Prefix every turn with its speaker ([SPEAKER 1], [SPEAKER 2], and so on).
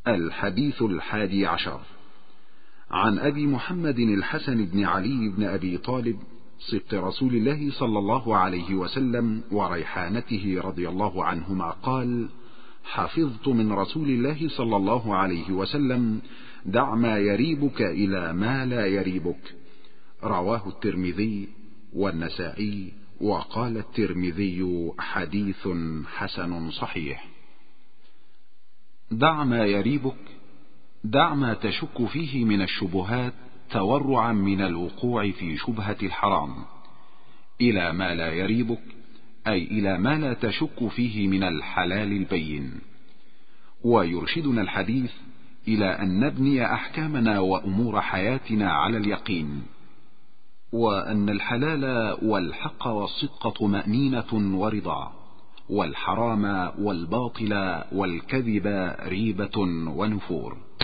[SPEAKER 1] الحديث 11 عن أبي محمد الحسن بن علي بن أبي طالب سبط رسول الله صلى الله عليه وسلم وريحانته رضي الله عنهما قال: حفظت من رسول الله صلى الله عليه وسلم: دع ما يريبك إلى ما لا يريبك. رواه الترمذي والنسائي، وقال الترمذي: حديث حسن صحيح.
[SPEAKER 2] دع ما يريبك، دع ما تشك فيه من الشبهات تورعا من الوقوع في شبهة الحرام، إلى ما لا يريبك أي إلى ما لا تشك فيه من الحلال البين. ويرشدنا الحديث إلى أن نبني أحكامنا وأمور حياتنا على اليقين، وأن الحلال والحق والصدق طمأنينة ورضا، والحرام والباطل والكذب ريبة ونفور.